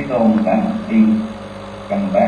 Tôn đã đi cầm bát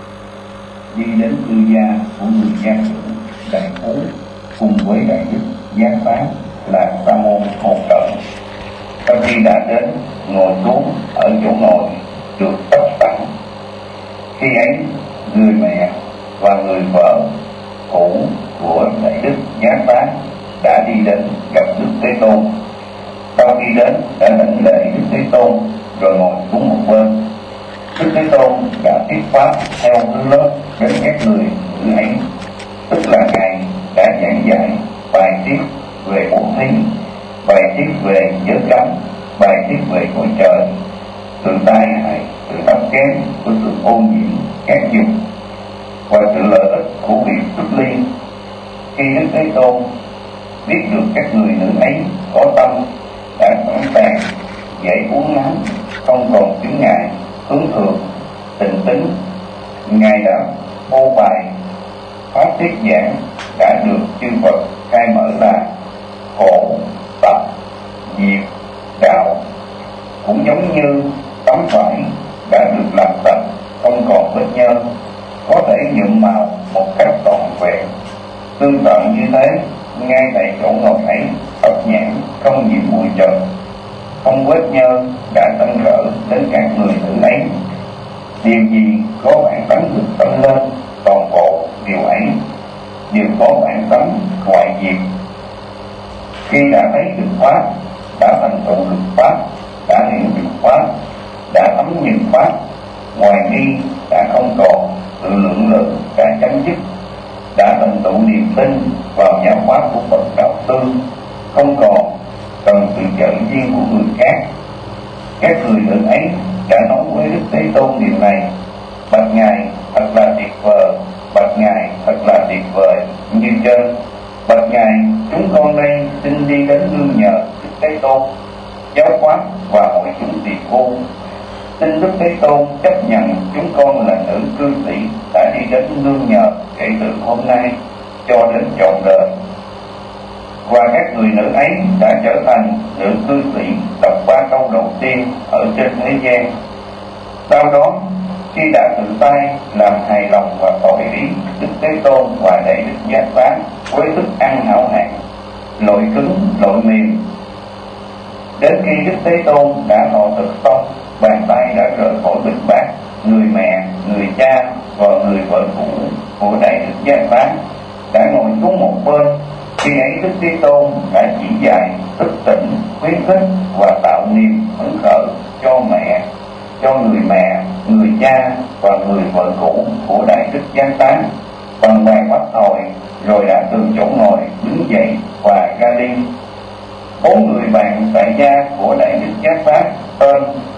đi đến tư gia của người gia chủ Đại Phú cùng với đại đức Giác Phán là Sa môn Hồn Trợ. Sau khi đã đến ngồi xuống ở chỗ ngồi được tất sẵn, khi ấy người mẹ và người vợ cũ của đại đức Giác Phán đã đi đến gặp Đức Thế Tôn. Sau khi đến đã đảnh lễ Đức Thế Tôn rồi ngồi xuống một bên. Đức Thế Tôn đã thuyết pháp theo thứ lớp đến các người nữ ấy, tức là Ngài đã giảng dạy bài tiết về bổn thí, bài tiết về giới cấm, bài tiết về cõi trời, sự tai hại, sự thấp kém của sự ô nhiễm các dục và sự lợi ích của việc xuất ly. Khi Đức Thế Tôn biết được các người nữ ấy có tâm đã sẵn sàng dễ uống nắng, không còn chứng ngại, hướng thượng, tịnh tính, Ngài đã phô bày pháp thuyết giảng đã được chư Phật khai mở là khổ, tập, diệt, đạo, cũng giống như tấm vải đã được làm sạch, không còn vết nhơ, có thể nhuộm màu một cách trọn vẹn. Tương tự như thế, ngay tại chỗ ngồi ấy, Phật nhãn không nhiễm bụi trần, không vết nhơ đã tăng rỡ đến các người nữ ấy. Điều gì có bản tánh được tăng lên, toàn bộ điều ấy đều có bản tánh hoại diệt. Khi đã thấy được pháp, đã thành tựu được pháp, đã hiểu được pháp, đã thấm nhìn pháp, ngoài nghi đã không còn, sự lượng lượng đã chấm dứt, đã thành tựu niềm tin vào giáo pháp của Phật đạo tương, không còn cần sự trợ duyên của người khác. Các người nữ ấy đã nói với Đức Thế Tôn điều này: bạch Ngài thật là tuyệt vời, bạch Ngài thật là tuyệt vời như trên. Bạch Ngài, chúng con đây xin đi đến nương nhờ Đức Thế Tôn giáo pháp và hội chúng tỳ khưu. Xin Đức Thế Tôn chấp nhận chúng con là nữ cư sĩ đã đi đến nương nhờ kể từ hôm nay cho đến trọn đời. Và các người nữ ấy đã trở thành nữ cư sĩ đọc 3 câu đầu tiên ở trên thế gian. Sau đó, khi đã tự tay làm hài lòng và thỏa ý Đức Thế Tôn và đại đức Giác Phán với thức ăn hảo hạng, loại cứng, loại mềm, đến khi Đức Thế Tôn đã thọ thực xong, bàn tay đã rời khỏi bịch bát, người mẹ, người cha và người vợ cũ của đại đức Giác Phán đã ngồi xuống một bên. Khi ấy Đức Thế Tôn đã chỉ dạy, thức tỉnh, khuyến khích và tạo niềm hứng khởi cho mẹ, cho người mẹ, người cha và người vợ cũ của đại đức Giác Phán bằng bài pháp thoại, rồi đã từ chỗ ngồi đứng dậy và ra đi. 4 người bạn tại gia của đại đức Giác Phán tên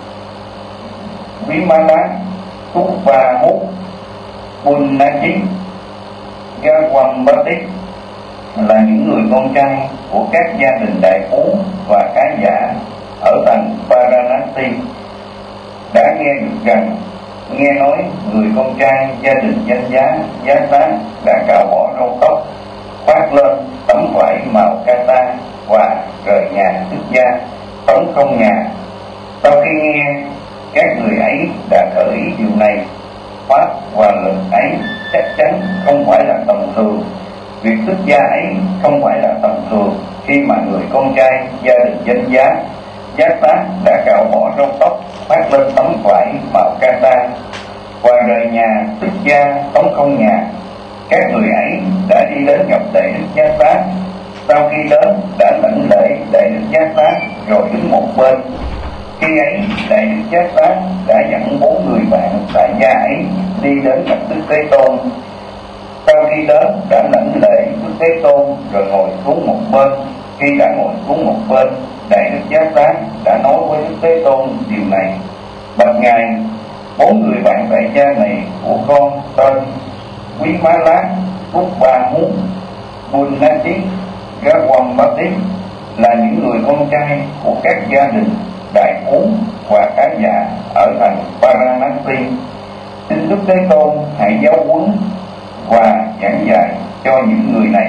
Quý Má Lá, Thúc Ba Hút, Bun Na Chí, Ga Quam Ba Tích là những người con trai của các gia đình đại phú và khá giả ở thành Varanasi đã nghe được rằng, nghe nói người con trai gia đình danh giá Giác Phán đã cạo bỏ râu tóc, khoác lên tấm vải màu kata và rời nhà xuất gia tống không nhà. Sau khi nghe, các người ấy đã khởi ý điều này. Pháp và lực ấy chắc chắn không phải là tầm thường. Việc xuất gia ấy không phải là tầm thường khi mà người con trai gia đình danh giá Giác Phán đã cạo bỏ râu tóc, khoác lên tấm vải màu kata và rời nhà xuất gia tống không nhà. Các người ấy đã đi đến gặp đại đức Giác Phán. Sau khi đến đã lãnh lễ đại đức Giác Phán rồi đứng một bên. Khi ấy đại đức Giác Phán đã dẫn 4 người bạn tại gia ấy đi đến gặp Đức Thế Tôn. Sau khi đến đã lãnh lễ Đức Thế Tôn rồi ngồi xuống một bên. Khi đã ngồi xuống một bên, đại đức Giác Phán đã nói với Đức Thế Tôn điều này: bạch Ngài, 4 người bạn tại gia này của con tên Quý Má Lá, Thúc Ba Hút, Bun Na Chí, Ga Quam Ba Tích là những người con trai của các gia đình đại phú và khá giả ở thành Varanasi. Xin Đức Thế Tôn hãy giáo huấn và giảng dạy cho những người này.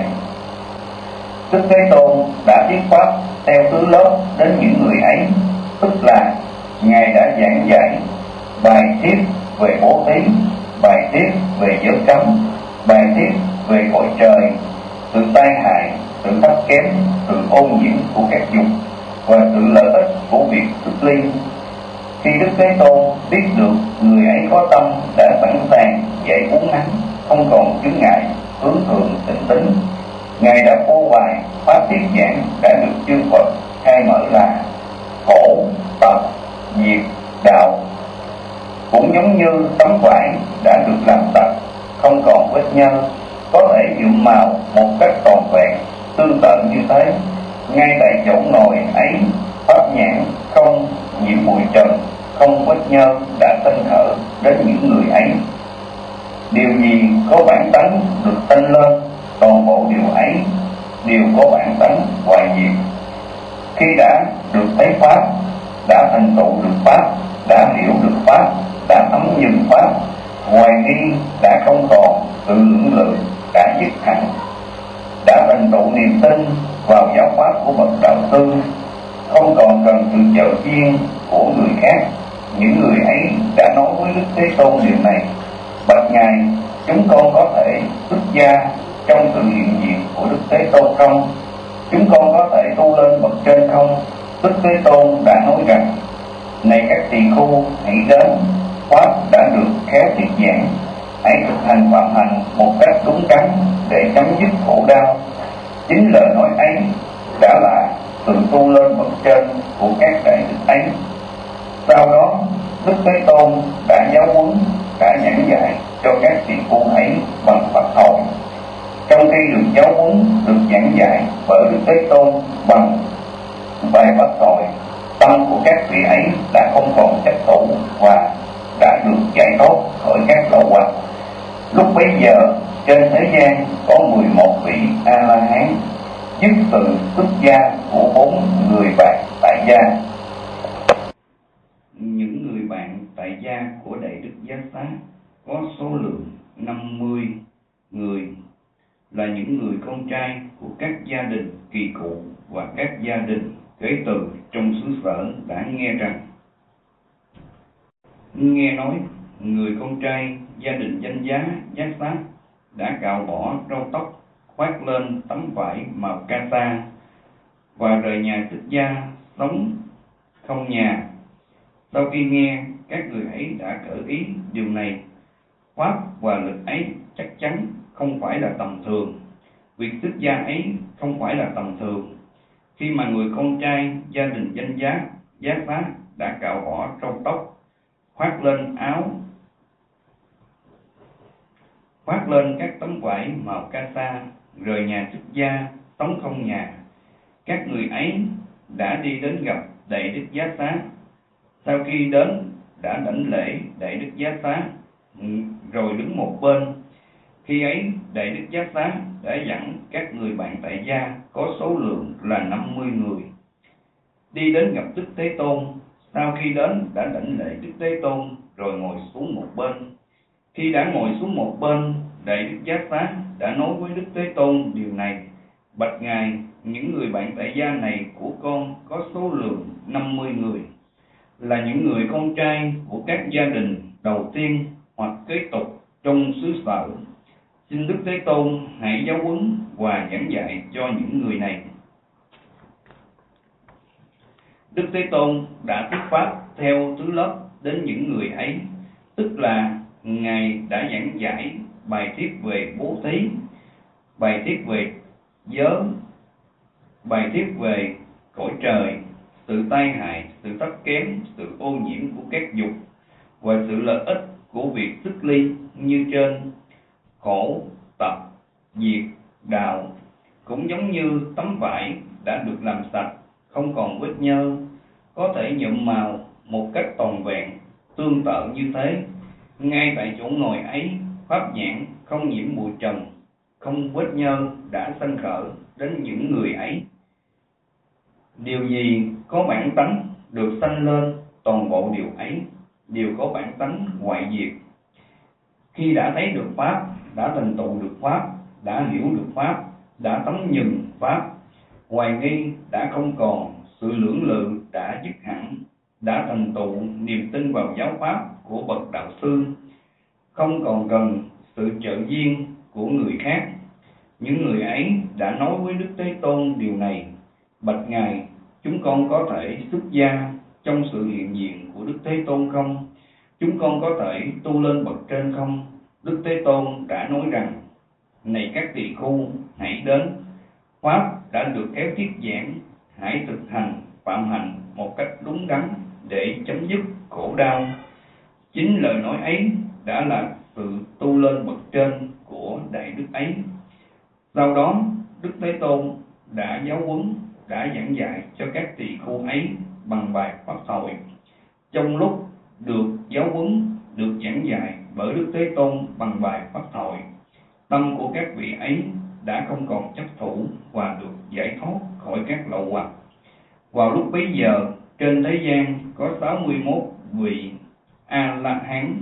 Đức Thế Tôn đã thuyết pháp theo thứ lớp đến những người ấy, tức là Ngài đã giảng dạy bài tiết về bố thí, bài tiết về giới cấm, bài tiết về cõi trời, sự tai hại, sự thấp kém, sự ô nhiễm của các dục và sự lợi ích của việc xuất ly. Khi Đức Thế Tôn biết được người ấy có tâm đã sẵn sàng dạy uốn nắn, không còn chướng ngại, hướng thượng tịnh tính, Ngài đã phô bày pháp thuyết giảng đã được chư Phật khai mở là khổ, tập, diệt, đạo. Cũng giống như tấm vải đã được làm sạch, không còn vết nhơ, có thể nhuộm màu một cách trọn vẹn, tương tự như thế. Ngay tại chỗ ngồi ấy, pháp nhãn không nhiễm bụi trần, không vết nhơ đã sanh khởi đến những người ấy. Điều gì có bản tánh được sanh lên, toàn bộ điều ấy đều có bản tánh hoại diệt. Khi đã được thấy pháp, đã thành tựu được pháp, đã hiểu được pháp, đã thấm nhuần pháp, hoài nghi đã không còn, tự lưỡng lự đã dứt hẳn, đã thành tựu niềm tin vào giáo pháp của bậc đạo sư, không còn cần sự trợ duyên của người khác. Những người ấy đã nói với Đức Thế Tôn điều này: bạch Ngài, chúng con có thể xuất gia trong sự hiện diện của Đức Thế Tôn không? Chúng con có thể tu lên bậc trên không? Đức Thế Tôn đã nói rằng: này các tỳ khưu, hãy đến, pháp đã được khéo thuyết giảng, hãy thực hành phạm hành một cách đúng đắn để chấm dứt khổ đau. Chính lời nói ấy đã là sự tu lên bậc trên của các đại đức ấy. Sau đó, Đức Thế Tôn đã giáo huấn, đã giảng dạy cho các tỳ khưu ấy bằng Phật hội. Trong khi được giáo huấn, được giảng dạy bởi Đức Thế Tôn bằng bài Phật hội, tâm của các vị ấy đã không còn chấp thủ và đã được giải thoát khỏi các lậu hoặc. Lúc bấy giờ, trên thế gian có 11 vị A-la-hán dứt sự xuất gia của 4 người bạn tại gia. Những người bạn tại gia của Đại Đức Giác Xá có số lượng 50 người, là những người con trai của các gia đình kỳ cụ và các gia đình kế từ trong xứ sở đã nghe rằng, nghe nói người con trai gia đình danh giá Giác Xá đã cạo bỏ râu tóc, khoác lên tấm vải màu ca sa và rời nhà xuất gia sống không nhà. Sau khi nghe các người ấy đã cởi ý điều này, pháp và lực ấy chắc chắn không phải là tầm thường. Việc xuất gia ấy không phải là tầm thường. Khi mà người con trai gia đình danh giá Giác Xá đã cạo bỏ râu tóc, khoác lên các tấm vải màu ca sa, rời nhà xuất gia sống không nhà, các người ấy đã đi đến gặp Đại Đức Giác Xá. Sau khi đến đã đảnh lễ Đại Đức Giác Xá rồi đứng một bên. Khi ấy Đại Đức Giác Xá đã dẫn các người bạn tại gia có số lượng là 50 người đi đến gặp Đức Thế Tôn. Sau khi đến đã đảnh lễ Đức Thế Tôn rồi ngồi xuống một bên. Khi đã ngồi xuống một bên, Đại Đức Giác Xá đã nói với Đức Thế Tôn điều này: bạch Ngài, những người bạn tại gia này của con có số lượng 50 người, là những người con trai của các gia đình đầu tiên hoặc kế tục trong xứ sở. Xin Đức Thế Tôn hãy giáo huấn và giảng dạy cho những người này. Đức Thế Tôn đã thuyết pháp theo thứ lớp đến những người ấy, tức là Ngài đã giảng giải bài thuyết về bố thí, bài thuyết về giới, bài thuyết về cõi trời, sự tai hại, sự thấp kém, sự ô nhiễm của các dục và sự lợi ích của việc xuất ly như trên: khổ, tập, diệt, đạo. Cũng giống như tấm vải đã được làm sạch, không còn vết nhơ, có thể nhuộm màu một cách toàn vẹn, tương tự như thế. Ngay tại chỗ ngồi ấy, pháp nhãn không nhiễm bụi trần, không vết nhơ đã sanh khởi đến những người ấy. Điều gì có bản tánh được sanh lên, toàn bộ điều ấy đều có bản tánh hoại diệt. Khi đã thấy được pháp, đã thành tựu được pháp, đã hiểu được pháp, đã thấm nhuần pháp, hoài nghi đã không còn, sự lưỡng lự đã dứt hẳn, đã thành tựu niềm tin vào giáo pháp của bậc đạo sư, không còn cần sự trợ duyên của người khác. Những người ấy đã nói với Đức Thế Tôn điều này: bạch Ngài, chúng con có thể xuất gia trong sự hiện diện của Đức Thế Tôn không? Chúng con có thể tu lên bậc trên không? Đức Thế Tôn đã nói rằng: này các tỳ khưu, hãy đến, pháp đã được kéo thuyết giảng, hãy thực hành phạm hạnh một cách đúng đắn để chấm dứt khổ đau. Chính lời nói ấy đã là sự tu lên bậc trên của đại đức ấy. Sau đó Đức Thế Tôn đã giáo huấn, đã giảng dạy cho các tỳ khưu ấy bằng bài pháp thoại. Trong lúc được giáo huấn, được giảng dạy bởi Đức Thế Tôn bằng bài pháp thoại, tâm của các vị ấy đã không còn chấp thủ và được giải thoát khỏi các lậu hoặc. Vào lúc bấy giờ, trên thế gian có 61 vị A-la-hán.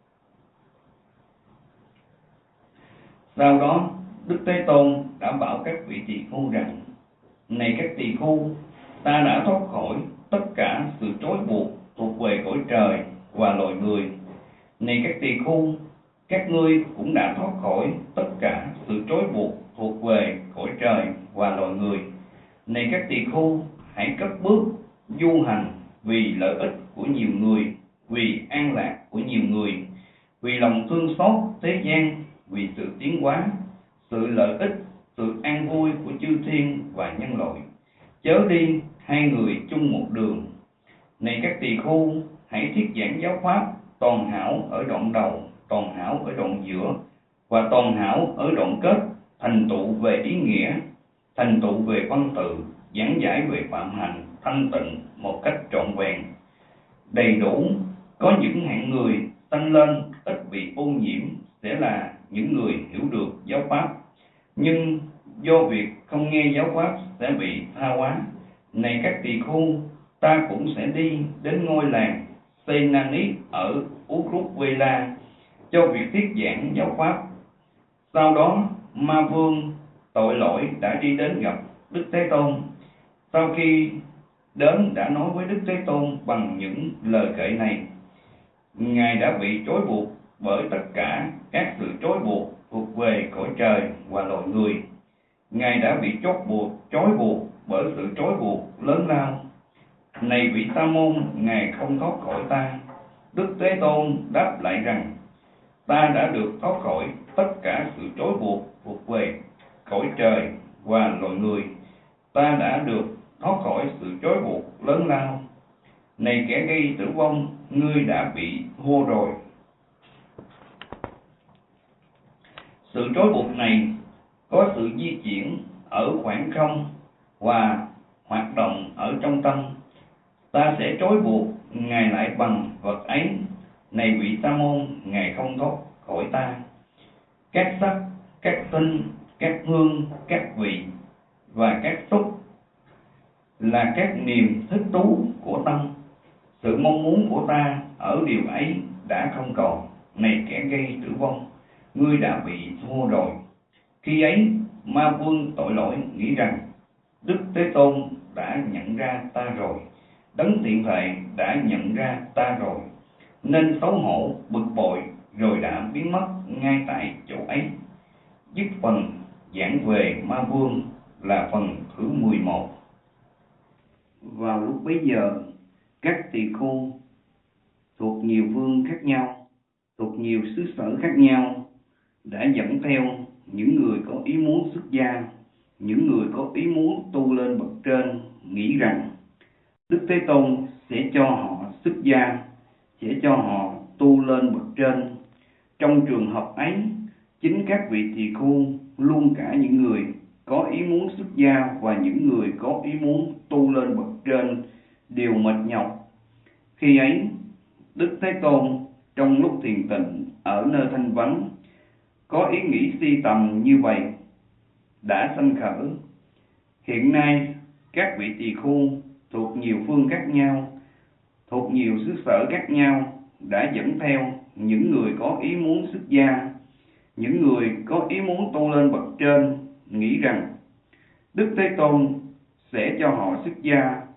Sau đó, Đức Thế Tôn đã bảo các vị tỳ khưu rằng: này các tỳ khưu, ta đã thoát khỏi tất cả sự trói buộc thuộc về cõi trời và loài người. Này các tỳ khưu, các ngươi cũng đã thoát khỏi tất cả sự trói buộc thuộc về cõi trời và loài người. Này các tỳ khưu, hãy cất bước du hành vì lợi ích của nhiều người, vì an lạc của nhiều người, vì lòng thương xót thế gian, vì sự tiến hóa, sự lợi ích, sự an vui của chư thiên và nhân loại. Chớ đi hai người chung một đường. Này các tỳ khưu, hãy thuyết giảng giáo pháp toàn hảo ở đoạn đầu, toàn hảo ở đoạn giữa và toàn hảo ở đoạn kết, thành tựu về ý nghĩa, thành tựu về văn tự, giảng giải về phạm hạnh thanh tịnh một cách trọn vẹn, đầy đủ. Có những hạng người sanh lên ít bị ô nhiễm sẽ là những người hiểu được giáo pháp, nhưng do việc không nghe giáo pháp sẽ bị tha hóa. Này các tỳ khưu, ta cũng sẽ đi đến ngôi làng Senanit ở Uruvela cho việc thuyết giảng giáo pháp. Sau đó, Ma Vương tội lỗi đã đi đến gặp Đức Thế Tôn. Sau khi đến đã nói với Đức Thế Tôn bằng những lời kệ này: Ngài đã bị trói buộc bởi tất cả các sự trói buộc thuộc về cõi trời và loài người. Ngài đã bị trói buộc bởi sự trói buộc lớn lao. Này vị Sa môn, Ngài không thoát khỏi ta. Đức Thế Tôn đáp lại rằng: ta đã được thoát khỏi tất cả sự trói buộc thuộc về cõi trời và loài người. Ta đã được thoát khỏi sự trói buộc lớn lao. Này kẻ gây tử vong, ngươi đã bị thua rồi. Sự trói buộc này có sự di chuyển ở khoảng không và hoạt động ở trong tâm. Ta sẽ trói buộc Ngài lại bằng vật ấy. Này vị Sa môn, Ngài không thoát khỏi ta. Các sắc, các tinh, các hương, các vị và các xúc là các niềm thích thú của tâm. Sự mong muốn của ta ở điều ấy đã không còn. Này kẻ gây tử vong, ngươi đã bị thua rồi. Khi ấy, Ma Vương tội lỗi nghĩ rằng: Đức Thế Tôn đã nhận ra ta rồi, Đấng Thiện Thể đã nhận ra ta rồi, nên xấu hổ bực bội rồi đã biến mất ngay tại chỗ ấy. Dứt phần giảng về Ma Vương là phần thứ 11. Vào lúc bấy giờ, các tỳ khưu thuộc nhiều vương khác nhau, thuộc nhiều xứ sở khác nhau đã dẫn theo những người có ý muốn xuất gia, những người có ý muốn tu lên bậc trên, nghĩ rằng Đức Thế Tôn sẽ cho họ xuất gia, sẽ cho họ tu lên bậc trên. Trong trường hợp ấy, chính các vị tỳ khưu, luôn cả những người có ý muốn xuất gia và những người có ý muốn tu lên bậc trên đều mệt nhọc. Khi ấy, Đức Thế Tôn trong lúc thiền tịnh ở nơi thanh vắng có ý nghĩ si tầm như vậy đã sanh khởi: hiện nay các vị tỳ khưu thuộc nhiều phương khác nhau, thuộc nhiều xứ sở khác nhau đã dẫn theo những người có ý muốn xuất gia, những người có ý muốn tu lên bậc trên, nghĩ rằng Đức Thế Tôn sẽ cho họ xuất gia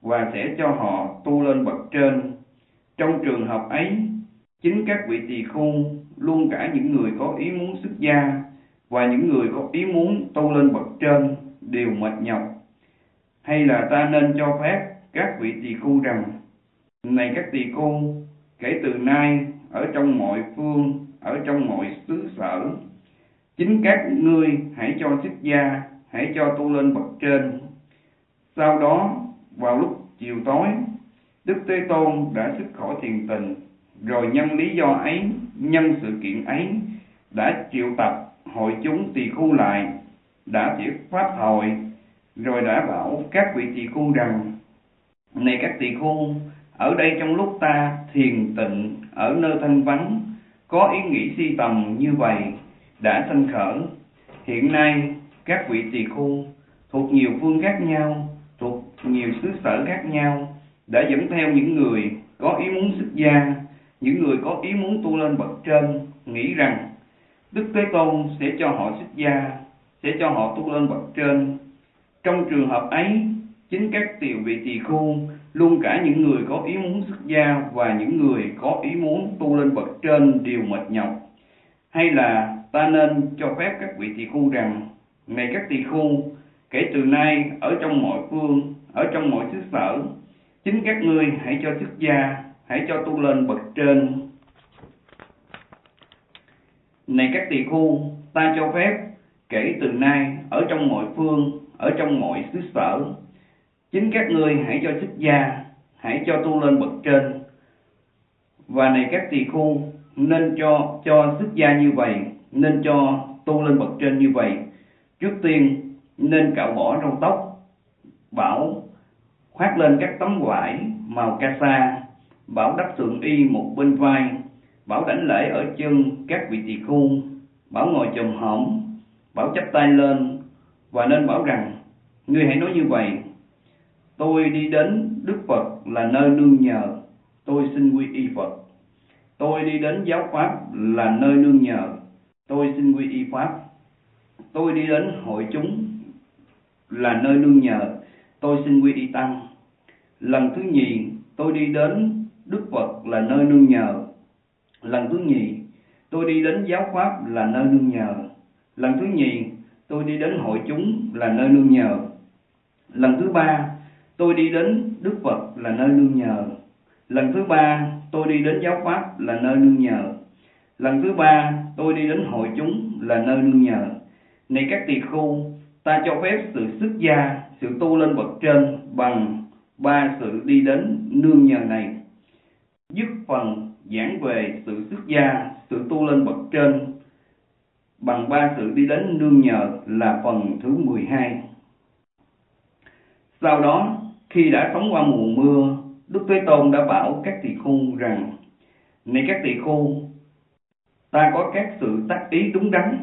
và sẽ cho họ tu lên bậc trên. Trong trường hợp ấy, chính các vị tỳ khưu, luôn cả những người có ý muốn xuất gia và những người có ý muốn tu lên bậc trên đều mệt nhọc. Hay là ta nên cho phép các vị tỳ khưu rằng: này các tỳ khưu, kể từ nay ở trong mọi phương, ở trong mọi xứ sở, chính các ngươi hãy cho xuất gia, hãy cho tu lên bậc trên. Sau đó, vào lúc chiều tối, Đức Thế Tôn đã xuất khỏi thiền tịnh, rồi nhân lý do ấy, nhân sự kiện ấy, đã triệu tập hội chúng tỳ khưu lại, đã thuyết pháp hội, rồi đã bảo các vị tỳ khưu rằng: này các tỳ khưu, ở đây trong lúc ta thiền tịnh ở nơi thanh vắng, có ý nghĩ si tầm như vậy đã sanh khởi. Hiện nay các vị tỳ khưu thuộc nhiều phương khác nhau, thuộc nhiều xứ sở khác nhau, đã dẫn theo những người có ý muốn xuất gia, những người có ý muốn tu lên bậc trên, nghĩ rằng Đức Thế Tôn sẽ cho họ xuất gia, sẽ cho họ tu lên bậc trên. Trong trường hợp ấy, chính các vị tỳ khưu, luôn cả những người có ý muốn xuất gia và những người có ý muốn tu lên bậc trên đều mệt nhọc. Hay là ta nên cho phép các vị tỳ khưu rằng: này các tỳ khưu, kể từ nay ở trong mọi phương, ở trong mọi xứ sở, chính các ngươi hãy cho xuất gia, hãy cho tu lên bậc trên. Này các tỳ khưu, ta cho phép kể từ nay ở trong mọi phương, ở trong mọi xứ sở, chính các ngươi hãy cho xuất gia, hãy cho tu lên bậc trên. Và này các tỳ khưu, nên cho xuất gia như vậy, nên cho tu lên bậc trên như vậy. Trước tiên nên cạo bỏ râu tóc, bảo khoác lên các tấm vải màu ca sa, bảo đắp sườn y một bên vai, bảo đảnh lễ ở chân các vị tỳ khưu, bảo ngồi chồm hổm, bảo chắp tay lên, và nên bảo rằng: ngươi hãy nói như vậy: tôi đi đến Đức Phật là nơi nương nhờ, tôi xin quy y Phật. Tôi đi đến giáo pháp là nơi nương nhờ, tôi xin quy y pháp. Tôi đi đến hội chúng là nơi nương nhờ, tôi xin quy y tăng. Lần thứ nhì, tôi đi đến Đức Phật là nơi nương nhờ. Lần thứ nhì, tôi đi đến giáo pháp là nơi nương nhờ. Lần thứ nhì, tôi đi đến hội chúng là nơi nương nhờ. Lần thứ ba, tôi đi đến Đức Phật là nơi nương nhờ. Lần thứ ba, tôi đi đến giáo pháp là nơi nương nhờ. Lần thứ ba, tôi đi đến hội chúng là nơi nương nhờ. Này các tỳ khưu, ta cho phép sự xuất gia, sự tu lên bậc trên bằng ba sự đi đến nương nhờ này. Dứt phần giảng về sự xuất gia, sự tu lên bậc trên bằng ba sự đi đến nương nhờ là phần thứ 12. Sau đó, khi đã sống qua mùa mưa, Đức Thế Tôn đã bảo các tỳ khưu rằng: này các tỳ khưu, ta có các sự tác ý đúng đắn,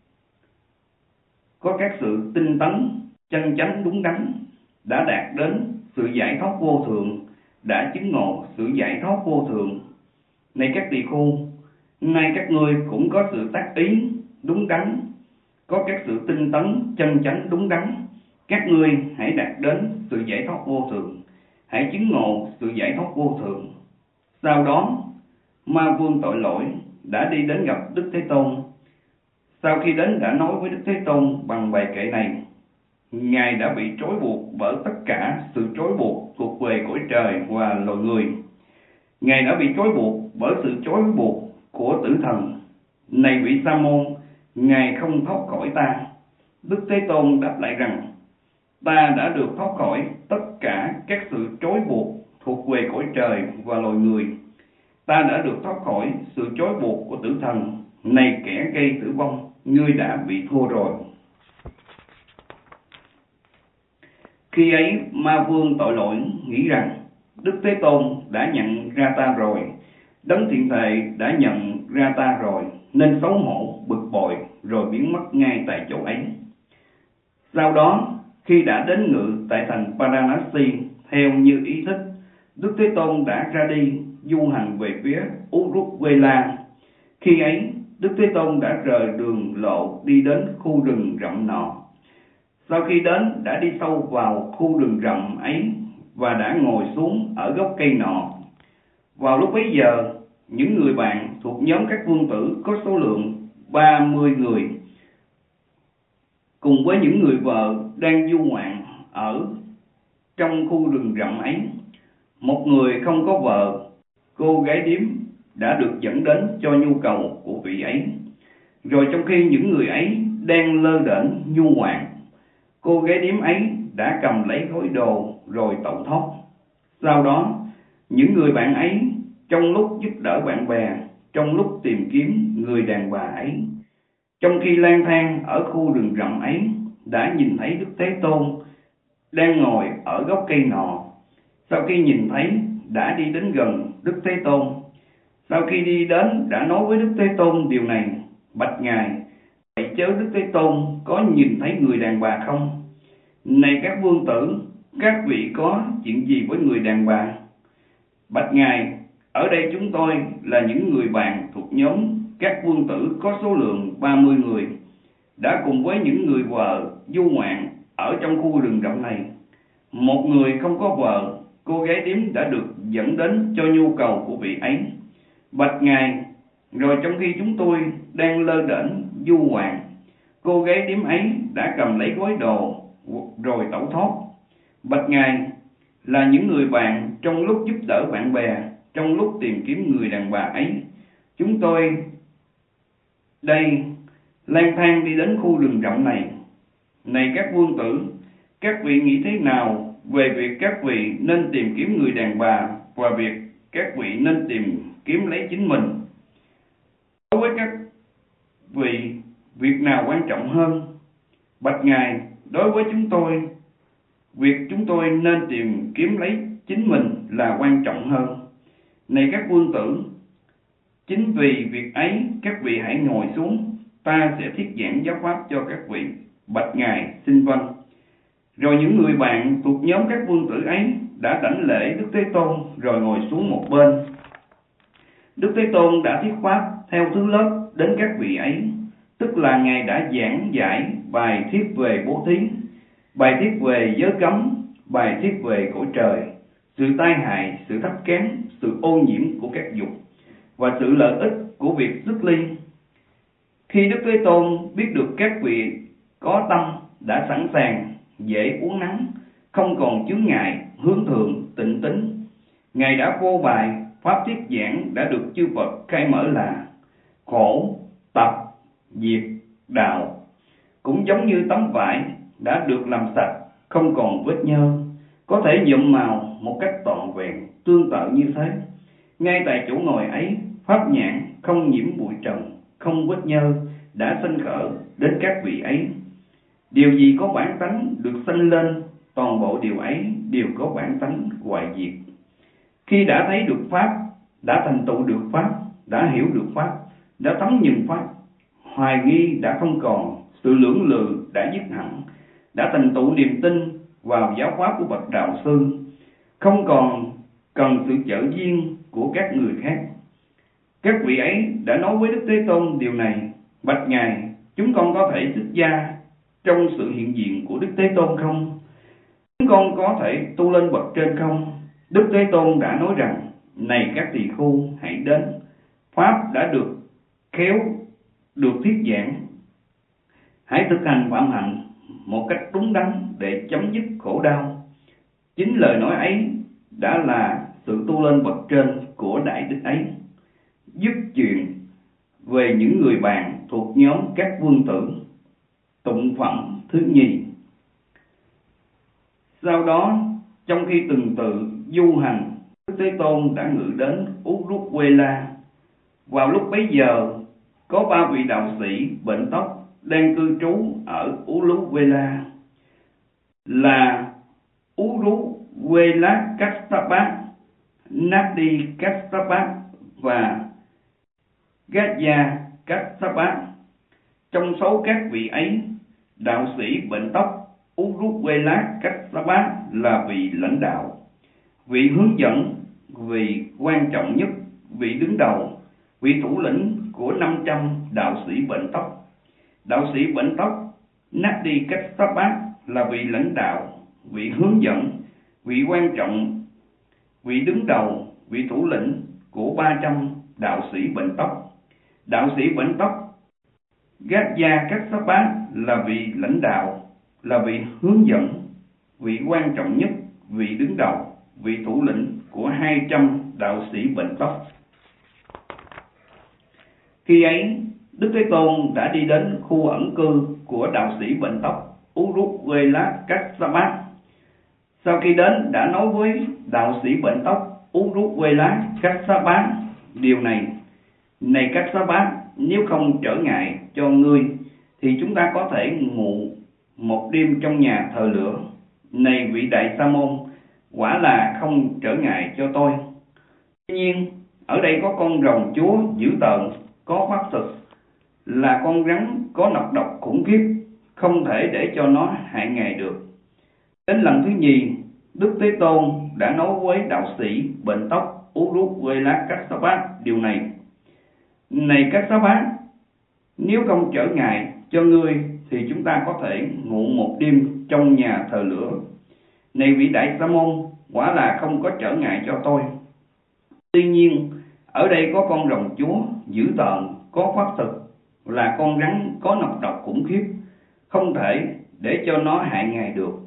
có các sự tinh tấn, chân chánh đúng đắn, đã đạt đến sự giải thoát vô thượng, đã chứng ngộ sự giải thoát vô thượng. Này các tỳ khưu, nay các ngươi cũng có sự tác ý đúng đắn, có các sự tinh tấn, chân chánh đúng đắn. Các ngươi hãy đạt đến sự giải thoát vô thượng, hãy chứng ngộ sự giải thoát vô thượng. Sau đó, Ma Vương tội lỗi đã đi đến gặp Đức Thế Tôn. Sau khi đến đã nói với Đức Thế Tôn bằng bài kệ này: Ngài đã bị trói buộc bởi tất cả sự trói buộc thuộc về cõi trời và loài người. Ngài đã bị trói buộc bởi sự trói buộc của tử thần. Này vị Sa môn, Ngài không thoát khỏi ta. Đức Thế Tôn đáp lại rằng: ta đã được thoát khỏi tất cả các sự trói buộc thuộc về cõi trời và loài người. Ta đã được thoát khỏi sự trói buộc của tử thần. Này kẻ gây tử vong, ngươi đã bị thua rồi. Khi ấy, Ma Vương tội lỗi nghĩ rằng Đức Thế Tôn đã nhận ra ta rồi, Đấng Thiện Thệ đã nhận ra ta rồi, nên xấu hổ, bực bội, rồi biến mất ngay tại chỗ ấy. Sau đó, khi đã đến ngự tại thành Paranasi theo như ý thích, Đức Thế Tôn đã ra đi du hành về phía Uruvela. Khi ấy, Đức Thế Tôn đã rời đường lộ đi đến khu rừng rậm nọ. Sau khi đến, đã đi sâu vào khu rừng rậm ấy và đã ngồi xuống ở gốc cây nọ. Vào lúc bấy giờ, những người bạn thuộc nhóm các vương tử có số lượng 30 người, cùng với những người vợ đang du ngoạn ở trong khu rừng rậm ấy. Một người không có vợ, cô gái điếm, đã được dẫn đến cho nhu cầu của vị ấy. Rồi trong khi những người ấy đang lơ đễnh nhu ngoạn, cô gái điếm ấy đã cầm lấy gói đồ rồi tẩu thoát. Sau đó, những người bạn ấy trong lúc giúp đỡ bạn bè, trong lúc tìm kiếm người đàn bà ấy, trong khi lang thang ở khu rừng rậm ấy, đã nhìn thấy Đức Thế Tôn đang ngồi ở gốc cây nọ. Sau khi nhìn thấy, đã đi đến gần Đức Thế Tôn. Sau khi đi đến, đã nói với Đức Thế Tôn điều này: Bạch Ngài, vậy chớ Đức Thế Tôn có nhìn thấy người đàn bà không? Này các vương tử, các vị có chuyện gì với người đàn bà? Bạch Ngài, ở đây chúng tôi là những người bạn thuộc nhóm các vương tử có số lượng 30 người, đã cùng với những người vợ du ngoạn ở trong khu rừng rậm này. Một người không có vợ, cô gái điếm đã được dẫn đến cho nhu cầu của vị ấy. Bạch Ngài, rồi trong khi chúng tôi đang lơ đễnh du ngoạn, cô gái điếm ấy đã cầm lấy gói đồ rồi tẩu thoát. Bạch Ngài, là những người bạn trong lúc giúp đỡ bạn bè, trong lúc tìm kiếm người đàn bà ấy, chúng tôi đây lang thang đi đến khu rừng rậm này. Này các vương tử, các vị nghĩ thế nào về việc các vị nên tìm kiếm người đàn bà và việc các vị nên tìm kiếm lấy chính mình? Đối với các vị, việc nào quan trọng hơn? Bạch Ngài, đối với chúng tôi, việc chúng tôi nên tìm kiếm lấy chính mình là quan trọng hơn. Này các vương tử, chính vì việc ấy các vị hãy ngồi xuống, ta sẽ thuyết giảng giáo pháp cho các vị. Bạch Ngài, xin vâng. Rồi những người bạn thuộc nhóm các vương tử ấy đã đảnh lễ Đức Thế Tôn rồi ngồi xuống một bên. Đức Thế Tôn đã thuyết pháp theo thứ lớp đến các vị ấy, tức là Ngài đã giảng giải bài thuyết về bố thí, bài thuyết về giới cấm, bài thuyết về cõi trời, sự tai hại, sự thấp kém, sự ô nhiễm của các dục và sự lợi ích của việc xuất ly. Khi Đức Thế Tôn biết được các vị có tâm đã sẵn sàng, dễ uốn nắn, không còn chướng ngại, hướng thượng, tịnh tín, Ngài đã vô bài pháp thuyết giảng đã được chư Phật khai mở là khổ, tập, diệt, đạo. Cũng giống như tấm vải đã được làm sạch, không còn vết nhơ, có thể nhuộm màu một cách trọn vẹn, tương tự như thế. Ngay tại chỗ ngồi ấy, pháp nhãn không nhiễm bụi trần, không vết nhơ đã sanh khởi đến các vị ấy. Điều gì có bản tánh được sanh lên, toàn bộ điều ấy đều có bản tánh hoại diệt. Khi đã thấy được pháp, đã thành tựu được pháp, đã hiểu được pháp, đã thấm nhuần pháp, hoài nghi đã không còn, sự lưỡng lự đã dứt hẳn, đã thành tựu niềm tin vào giáo pháp của bậc đạo sư, không còn cần sự trợ duyên của các người khác. Các vị ấy đã nói với Đức Thế Tôn điều này: Bạch Ngài, chúng con có thể xuất gia trong sự hiện diện của Đức Thế Tôn không? Chúng con có thể tu lên bậc trên không? Đức Thế Tôn đã nói rằng: Này các tỳ khưu, hãy đến. Pháp đã được khéo được thuyết giảng. Hãy thực hành phạm hạnh một cách đúng đắn để chấm dứt khổ đau. Chính lời nói ấy đã là sự tu lên bậc trên của đại đức ấy. Dứt chuyện về những người bạn thuộc nhóm các vương tử. Tụng phẩm thứ nhì. Sau đó, trong khi từng tự du hành, Đức Thế Tôn đã ngự đến Uruvela. Vào lúc bấy giờ, có 3 vị đạo sĩ bệnh tóc đang cư trú ở Uruvela là Uruvela Kassapa, Nadi Kassapa và Gaya Kassapa. Trong số các vị ấy, đạo sĩ bệnh tóc Uruvela Kassapa là vị lãnh đạo, vị hướng dẫn, vị quan trọng nhất, vị đứng đầu, vị thủ lĩnh của 500 đạo sĩ bệnh tóc. Đạo sĩ bệnh tóc Nadi Kassapa là vị lãnh đạo, vị hướng dẫn, vị quan trọng, vị đứng đầu, vị thủ lĩnh của 300 đạo sĩ bệnh tóc. Đạo sĩ bệnh tóc Gát-gia Cách Sáp Bát là vị lãnh đạo, là vị hướng dẫn, vị quan trọng nhất, vị đứng đầu, vị thủ lĩnh của 200 đạo sĩ bệnh tóc. Khi ấy, Đức Thế Tôn đã đi đến khu ẩn cư của đạo sĩ bệnh tóc Uruvela Cách Sáp Bát. Sau khi đến, đã nói với đạo sĩ bệnh tóc Uruvela Cách Sáp Bát điều này: này Cách Sáp Bát, nếu không trở ngại cho ngươi thì chúng ta có thể ngủ một đêm trong nhà thờ lửa. Này vị đại sa môn, quả là không trở ngại cho tôi. Tuy nhiên, ở đây có con rồng chúa dữ tợn, có pháp thực, là con rắn có nọc độc khủng khiếp, không thể để cho nó hại ngài được. Đến lần thứ nhì, Đức Thế Tôn đã nói với đạo sĩ bệnh tóc Uruvela Cách Sáp Bát điều này: này Cách Sáp Bát, nếu không trở ngại cho ngươi thì chúng ta có thể ngủ một đêm trong nhà thờ lửa. Này vị đại sa môn, quả là không có trở ngại cho tôi. Tuy nhiên, ở đây có con rồng chúa dữ tợn, có pháp thực, là con rắn có nọc độc khủng khiếp, không thể để cho nó hại ngài được.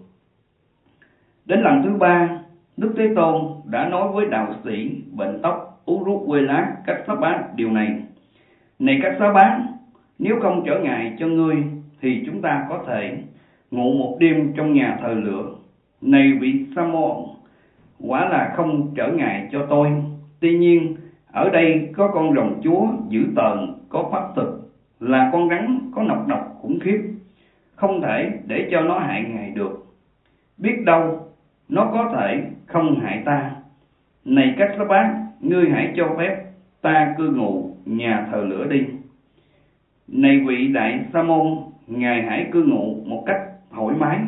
Đến lần thứ ba, Đức Thế Tôn đã nói với đạo sĩ bệnh tóc Uruvela Cách Sáp Bát điều này: này Cách Sáp Bát, nếu không trở ngại cho ngươi thì chúng ta có thể ngủ một đêm trong nhà thờ lửa. Này vị sa môn, quả là không trở ngại cho tôi. Tuy nhiên, ở đây có con rồng chúa dữ tợn, có pháp thực, là con rắn có nọc độc khủng khiếp, không thể để cho nó hại ngài được. Biết đâu nó có thể không hại ta. Này Cách Sáp Bát, ngươi hãy cho phép ta cư ngụ nhà thờ lửa đi. Này vị đại sa môn, ngài hãy cư ngụ một cách thoải mái.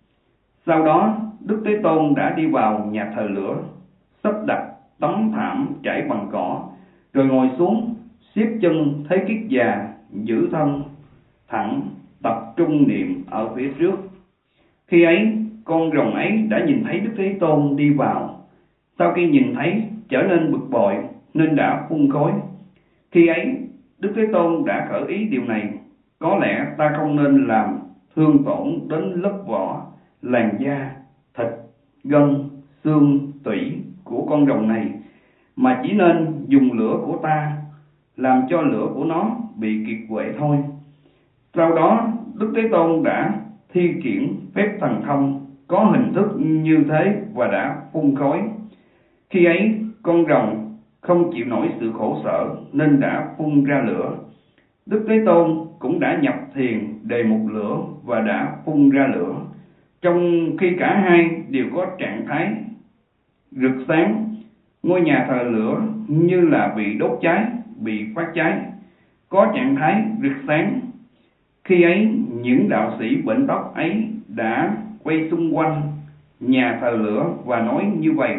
Sau đó, Đức Thế Tôn đã đi vào nhà thờ lửa, sắp đặt tấm thảm trải bằng cỏ, rồi ngồi xuống, xếp chân thế kiết già, giữ thân thẳng, tập trung niệm ở phía trước. Khi ấy, con rồng ấy đã nhìn thấy Đức Thế Tôn đi vào. Sau khi nhìn thấy, trở nên bực bội nên đã phun khói. Khi ấy, Đức Thế Tôn đã khởi ý điều này: có lẽ ta không nên làm thương tổn đến lớp vỏ, làn da, thịt, gân, xương, tủy của con rồng này, mà chỉ nên dùng lửa của ta làm cho lửa của nó bị kiệt quệ thôi. Sau đó, Đức Thế Tôn đã thi triển phép thần thông có hình thức như thế và đã phun khói. Khi ấy, con rồng không chịu nổi sự khổ sở nên đã phun ra lửa. Đức Thế Tôn cũng đã nhập thiền đề mục lửa và đã phun ra lửa. Trong khi cả hai đều có trạng thái rực sáng, ngôi nhà thờ lửa như là bị đốt cháy, bị phát cháy, có trạng thái rực sáng. Khi ấy, những đạo sĩ bệnh tóc ấy đã quay xung quanh nhà thờ lửa và nói như vậy: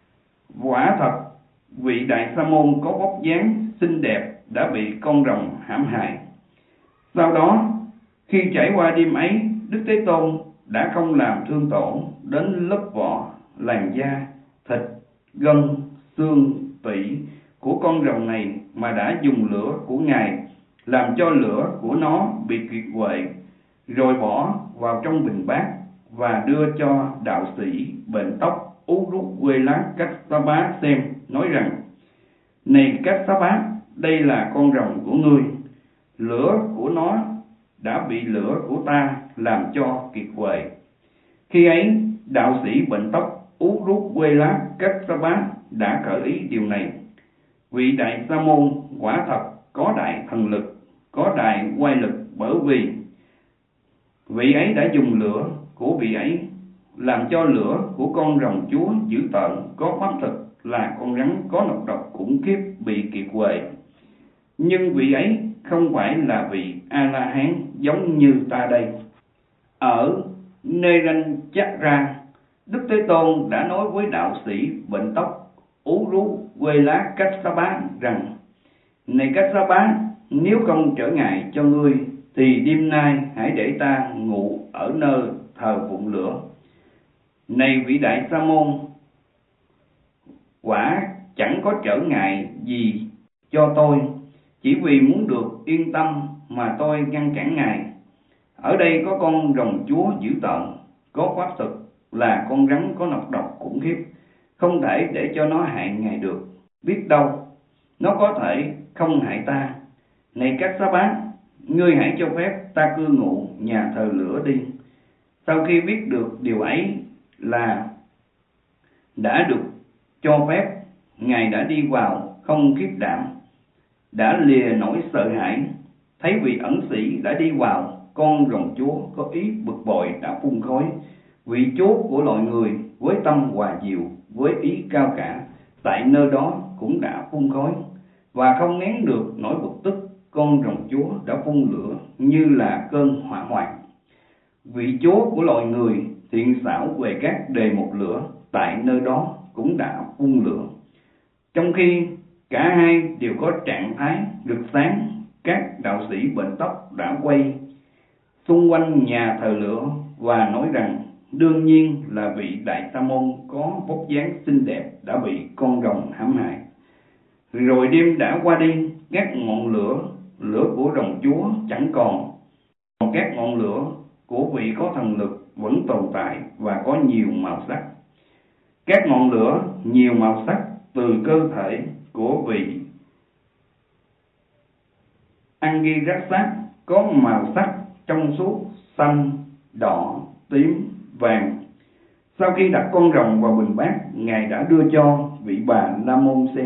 quả thật, vị đại sa môn có vóc dáng xinh đẹp đã bị con rồng hãm hại. Sau đó, khi trải qua đêm ấy, Đức Thế Tôn đã không làm thương tổn đến lớp vỏ, làn da, thịt, gân, xương, tủy của con rồng này, mà đã dùng lửa của ngài làm cho lửa của nó bị kiệt quệ, rồi bỏ vào trong bình bát và đưa cho đạo sĩ bệnh tóc Uruvela Cách Sáp Bát xem, nói rằng: này Cách Sáp Bát, đây là con rồng của ngươi. Lửa của nó đã bị lửa của ta làm cho kiệt quệ. Khi ấy, đạo sĩ bệnh tóc Uruvela Cách Sáp Bát đã khởi ý điều này: vị đại sa môn quả thật có đại thần lực, có đại oai lực, bởi vì vị ấy đã dùng lửa của vị ấy làm cho lửa của con rồng chúa dữ tợn, có pháp thực, là con rắn có nọc độc khủng khiếp, bị kiệt quệ. Nhưng vị ấy không phải là vị A-la-hán giống như ta đây. Ở Neranjara, Đức Thế Tôn đã nói với đạo sĩ bệnh tóc Uruvela Cách Sáp Bát rằng: này Cách Sáp Bát, nếu không trở ngại cho ngươi thì đêm nay hãy để ta ngủ ở nơi thờ phụng lửa. Này vị đại sa môn, quả chẳng có trở ngại gì cho tôi, chỉ vì muốn được yên tâm mà tôi ngăn cản ngài. Ở đây có con rồng chúa dữ tợn, có pháp thực là con rắn có nọc độc khủng khiếp, không thể để cho nó hại ngài được. Biết đâu nó có thể không hại ta. Này các xá bá, ngươi hãy cho phép ta cư ngụ nhà thờ lửa đi. Sau khi biết được điều ấy là đã được cho phép, ngài đã đi vào không khiếp đảm, đã lìa nỗi sợ hãi. Thấy vị ẩn sĩ đã đi vào, con rồng chúa có ý bực bội đã phun khói. Vị chúa của loài người với tâm hòa dịu, với ý cao cả, tại nơi đó cũng đã phun khói, và không nén được nỗi bực tức. Con rồng chúa đã phun lửa như là cơn hỏa hoạn. Vị chúa của loài người thiện xảo về các đề mục lửa, tại nơi đó cũng đã phun lửa. Trong khi cả hai đều có trạng thái rực sáng, các đạo sĩ bệnh tóc đã quay xung quanh nhà thờ lửa và nói rằng đương nhiên là vị đại sa môn có vóc dáng xinh đẹp đã bị con rồng hãm hại. Rồi đêm đã qua đi, các ngọn lửa của rồng chúa chẳng còn các ngọn lửa của vị có thần lực vẫn tồn tại và có nhiều màu sắc. Các ngọn lửa nhiều màu sắc từ cơ thể của vị Angirasa có màu sắc trong suốt, xanh, đỏ, tím, vàng. Sau khi đặt con rồng vào bình bát, ngài đã đưa cho vị bà La Môn xem.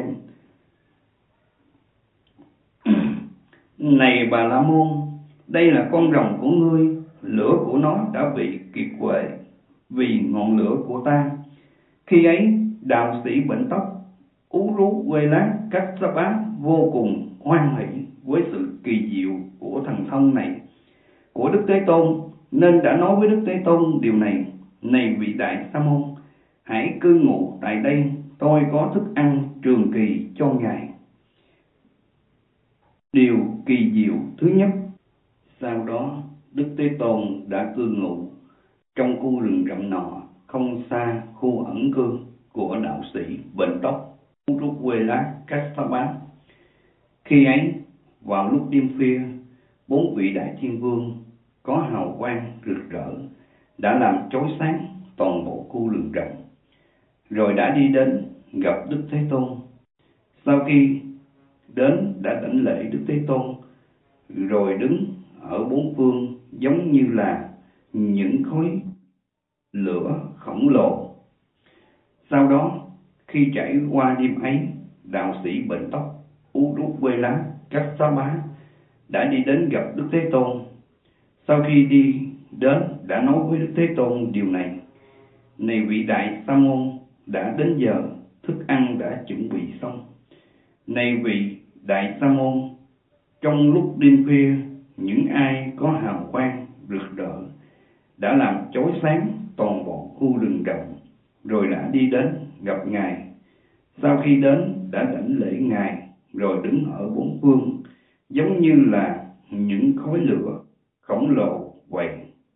Này bà La Môn, đây là con rồng của ngươi, lửa của nó đã bị kiệt quệ vì ngọn lửa của ta. Khi ấy, đạo sĩ bệnh tóc Uruwela Kassapa vô cùng hoan hỷ với sự kỳ diệu của thần thông này của Đức Thế Tôn, nên đã nói với Đức Thế Tôn điều này: này vị đại sa môn, hãy cư ngụ tại đây, tôi có thức ăn trường kỳ cho ngài. Điều kỳ diệu thứ nhất. Sau đó Đức Thế Tôn đã cư ngụ trong khu rừng rậm nọ, không xa khu ẩn cư của đạo sĩ bệnh tóc Uruwela Kassapa. Khi ấy, vào lúc đêm khuya, 4 vị đại thiên vương có hào quang rực rỡ đã làm chói sáng toàn bộ khu rừng rậm, rồi đã đi đến gặp Đức Thế Tôn. Sau khi đến đã đảnh lễ Đức Thế Tôn, rồi đứng ở bốn phương giống như là những khối lửa khổng lồ. Sau đó, khi trải qua đêm ấy, đạo sĩ bệnh tóc Uruwela Kassapa đã đi đến gặp Đức Thế Tôn. Sau khi đi đến đã nói với Đức Thế Tôn điều này: này vị đại sa môn, đã đến giờ, thức ăn đã chuẩn bị xong. Này vị đại sa môn, trong lúc đêm khuya, những ai có hào quang rực rỡ đã làm chói sáng toàn bộ khu rừng rậm, rồi đã đi đến gặp ngài. Sau khi đến đã đảnh lễ ngài, rồi đứng ở bốn phương giống như là những khói lửa khổng lồ vậy.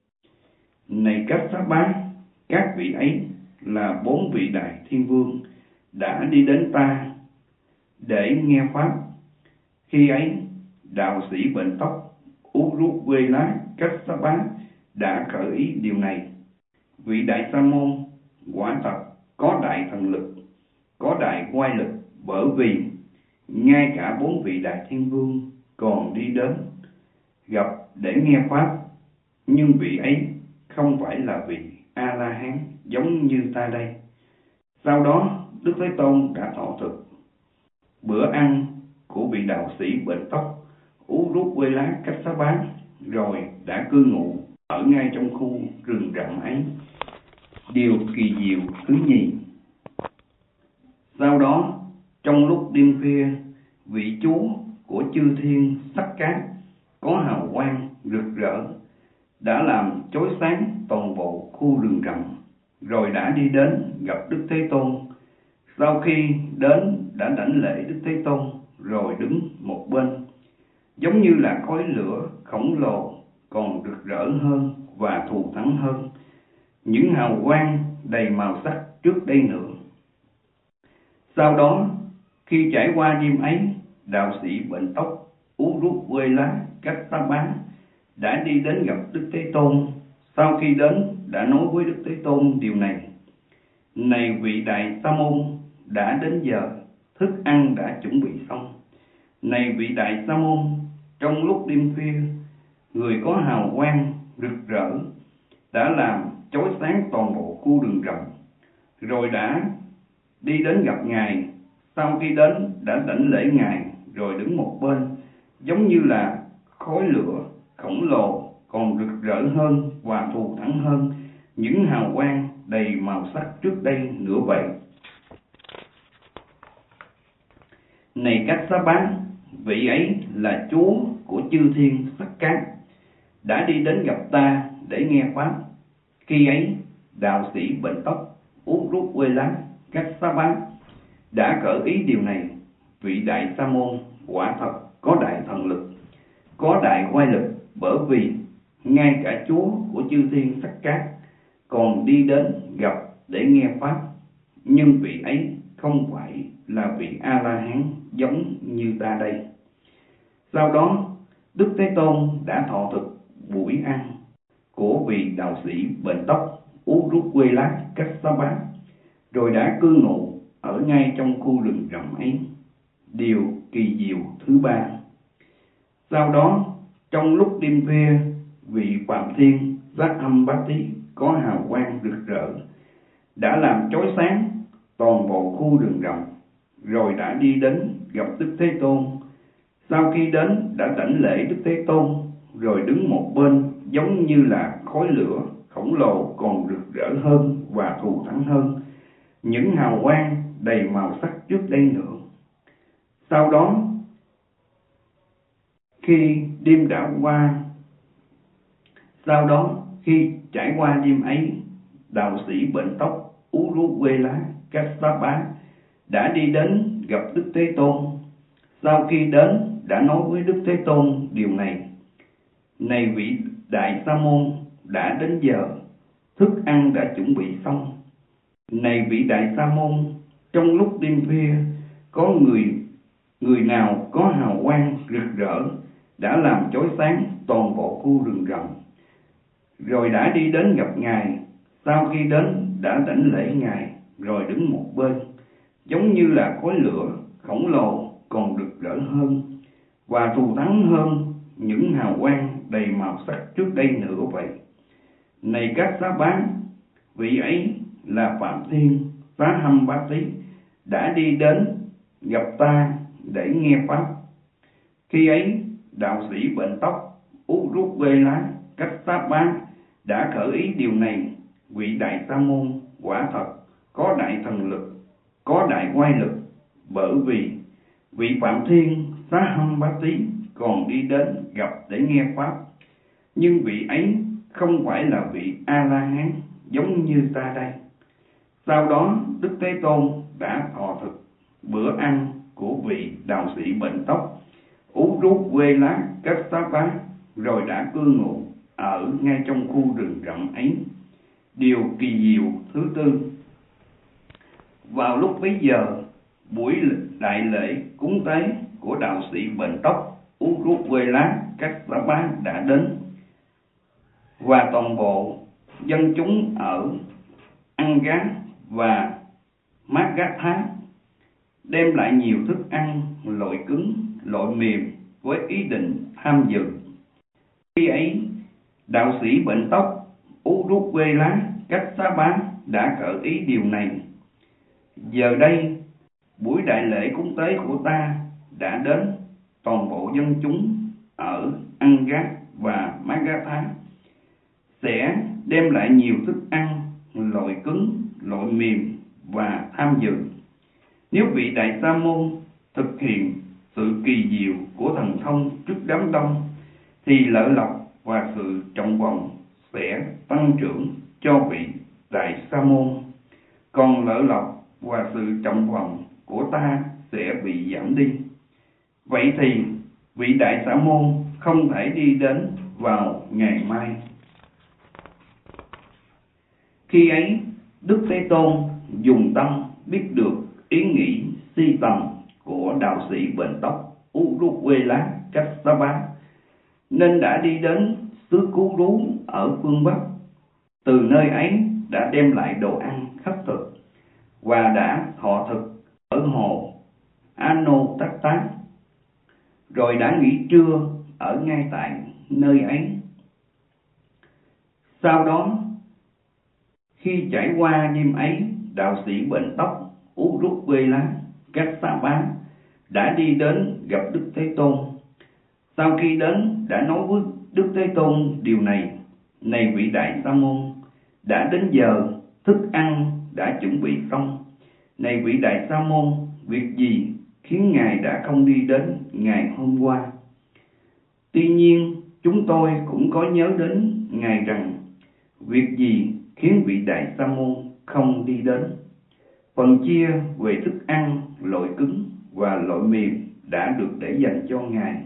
Này các Kassapa bá, các vị ấy là 4 vị đại thiên vương đã đi đến ta để nghe pháp. Khi ấy, đạo sĩ bệnh tóc Uruwela Kassapa đã khởi ý điều này: vị đại sa môn quả thật có đại thần lực, có đại oai lực, bởi vì ngay cả 4 vị đại thiên vương còn đi đến gặp để nghe pháp, nhưng vị ấy không phải là vị A La Hán giống như ta đây. Sau đó Đức Thế Tôn đã thọ thực bữa ăn của vị đạo sĩ bệnh tóc Uruwela Kassapa, rồi đã cư ngụ ở ngay trong khu rừng rậm ấy. Điều kỳ diệu thứ nhì. Sau đó, trong lúc đêm khuya, vị chúa của chư thiên sắc cát có hào quang rực rỡ đã làm chói sáng toàn bộ khu rừng rậm, rồi đã đi đến gặp Đức Thế Tôn. Sau khi đến đã đảnh lễ Đức Thế Tôn, rồi đứng một bên giống như là khói lửa khổng lồ, còn rực rỡ hơn và thù thắng hơn. Những hào quang đầy màu sắc trước đây nữa. Sau đó, khi trải qua đêm ấy, đạo sĩ bệnh tóc Uruvela Kassapa đã đi đến gặp Đức Thế Tôn. Sau khi đến, đã nói với Đức Thế Tôn điều này: Này vị Đại Sa Môn, đã đến giờ, thức ăn đã chuẩn bị xong. Này vị Đại Sa Môn, trong lúc đêm khuya, người có hào quang rực rỡ đã làm chói sáng toàn bộ khu rừng rậm, rồi đã đi đến gặp Ngài. Sau khi đến, đã đảnh lễ Ngài, rồi đứng một bên, giống như là khói lửa khổng lồ, còn rực rỡ hơn và thù thắng hơn những hào quang đầy màu sắc trước đây nữa vậy. Này Kassapa, vị ấy là Chúa của chư thiên sắc cát, đã đi đến gặp ta để nghe pháp. Khi ấy, đạo sĩ bệnh tóc Uruvela Kassapa đã khởi ý điều này: vị Đại Sa Môn quả thật có đại thần lực, có đại oai lực, bởi vì ngay cả Chúa của chư thiên sắc cát còn đi đến gặp để nghe pháp, nhưng vị ấy không phải là vị A-la-hán giống như ta đây. Sau đó, Đức Thế Tôn đã thọ thực buổi ăn của vị đạo sĩ bệnh tóc Uruvela Kassapa, rồi đã cư ngụ ở ngay trong khu rừng rậm ấy. Điều kỳ diệu thứ ba. Sau đó, trong lúc đêm khuya, vị Phạm Thiên Giác-âm-bá-tí có hào quang rực rỡ đã làm chói sáng toàn bộ khu rừng rậm, rồi đã đi đến gặp Đức Thế Tôn. Sau khi đến, đã đảnh lễ Đức Thế Tôn, rồi đứng một bên, giống như là khói lửa khổng lồ, còn rực rỡ hơn và thù thắng hơn những hào quang đầy màu sắc trước đây nữa. Sau đó, khi trải qua đêm ấy, đạo sĩ bệnh tóc Uruvela Kassapa đã đi đến gặp Đức Thế Tôn. Sau khi đến, đã nói với Đức Thế Tôn điều này: Này vị Đại Sa Môn, đã đến giờ, thức ăn đã chuẩn bị xong. Này vị Đại Sa Môn, trong lúc đêm khuya, có người nào có hào quang rực rỡ đã làm chói sáng toàn bộ khu rừng rậm, rồi đã đi đến gặp Ngài. Sau khi đến, đã đảnh lễ Ngài, rồi đứng một bên, giống như là khói lửa khổng lồ, còn rực rỡ hơn và thù thắng hơn những hào quang đầy màu sắc trước đây nữa vậy. Này Kassapa, vị ấy là Phạm Thiên Giác-âm-bá-tí đã đi đến gặp ta để nghe pháp. Khi ấy, đạo sĩ bệnh tóc Uruvela Kassapa đã khởi ý điều này: vị Đại Sa Môn quả thật có đại thần lực, có đại oai lực, bởi vì vị Phạm Thiên Giác-âm-bá-tí còn đi đến gặp để nghe pháp, nhưng vị ấy không phải là vị A-la-hán giống như ta đây. Sau đó, Đức Thế Tôn đã thọ thực bữa ăn của vị đạo sĩ bệnh tóc Uruvela Kassapa, rồi đã cư ngụ ở ngay trong khu rừng rậm ấy. Điều kỳ diệu thứ tư. Vào lúc bấy giờ, buổi đại lễ cúng tế của đạo sĩ bệnh tóc Uruvela Kassapa đã đến, và toàn bộ dân chúng ở Angad và Magadha đem lại nhiều thức ăn, loại cứng, loại mềm, với ý định tham dự. Khi ấy, đạo sĩ bệnh tóc Uruvela Kassapa đã khởi ý điều này: giờ đây, buổi đại lễ cúng tế của ta đã đến, toàn bộ dân chúng ở Angad và Magadha sẽ đem lại nhiều thức ăn, loại cứng, loại mềm và tham dự. Nếu vị Đại Sa Môn thực hiện sự kỳ diệu của thần thông trước đám đông, thì lợi lộc và sự trọng vọng sẽ tăng trưởng cho vị Đại Sa Môn, còn lợi lộc và sự trọng vọng của ta sẽ bị giảm đi. Vậy thì vị Đại Sa Môn không thể đi đến vào ngày mai. Khi ấy, Đức Thế Tôn dùng tâm biết được ý nghĩ si tầm của đạo sĩ bệnh tóc Uruguela Kassapa, nên đã đi đến xứ Cú Rú ở phương Bắc. Từ nơi ấy đã đem lại đồ ăn khất thực và đã thọ thực ở hồ Anotata, rồi đã nghỉ trưa ở ngay tại nơi ấy. Sau đó, khi trải qua đêm ấy, đạo sĩ bệnh tóc Uruguela Kassapa đã đi đến gặp Đức Thế Tôn. Sau khi đến, đã nói với Đức Thế Tôn điều này: này vị Đại Sa Môn, đã đến giờ thức ăn đã chuẩn bị xong. Này vị Đại Sa Môn, việc gì khiến ngài đã không đi đến ngày hôm qua? Tuy nhiên, chúng tôi cũng có nhớ đến ngài rằng việc gì khiến vị Đại Sa Môn không đi đến. Phần chia về thức ăn loại cứng và loại mềm đã được để dành cho ngài.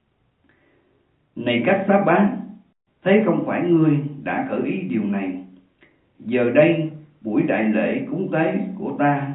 Này Kassapa, thế không phải ngươi đã khởi ý điều này. Giờ đây buổi đại lễ cúng tế của ta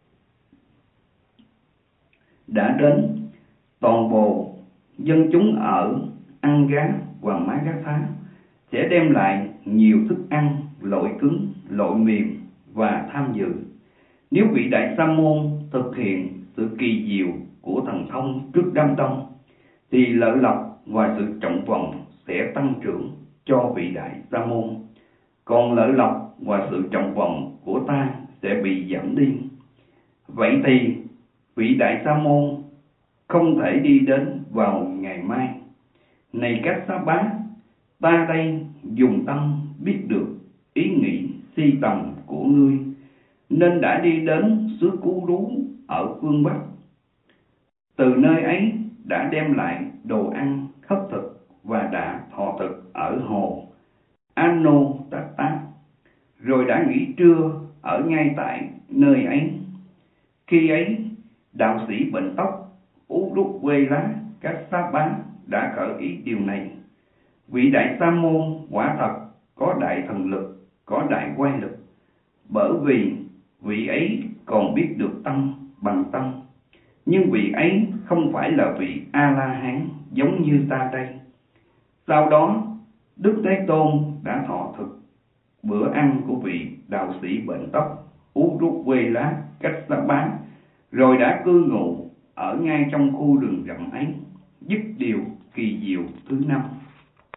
đã đến. Toàn bộ dân chúng ở Anga và Magatha sẽ đem lại nhiều thức ăn loại cứng, loại mềm và tham dự. Nếu vị Đại Sa Môn thực hiện sự kỳ diệu của thần thông trước đám đông, thì lợi lộc và sự trọng vọng sẽ tăng trưởng cho vị Đại Sa Môn, còn lợi lộc và sự trọng vọng của ta sẽ bị giảm đi. Vậy thì vị Đại Sa Môn không thể đi đến vào ngày mai. Này Kassapa, ta đây dùng tâm biết được ý nghĩ si tầm của ngươi, nên đã đi đến xứ Cú Rú ở phương Bắc. Từ nơi ấy đã đem lại đồ ăn khất thực và đã thọ thực ở hồ Anotata, rồi đã nghỉ trưa ở ngay tại nơi ấy. Khi ấy, đạo sĩ bệnh tóc Uruguela Kassapa đã khởi ý điều này: vị Đại Sa Môn quả thật có đại thần lực, có đại quay lực, bởi vì vị ấy còn biết được tâm bằng tâm. Nhưng vị ấy không phải là vị A-la-hán giống như ta đây. Sau đó, Đức Thế Tôn đã thọ thực bữa ăn của vị đạo sĩ bệnh tóc Uruguela Kassapa, rồi đã cư ngụ ở ngay trong khu rừng rậm ấy, dứt điều kỳ diệu thứ 5.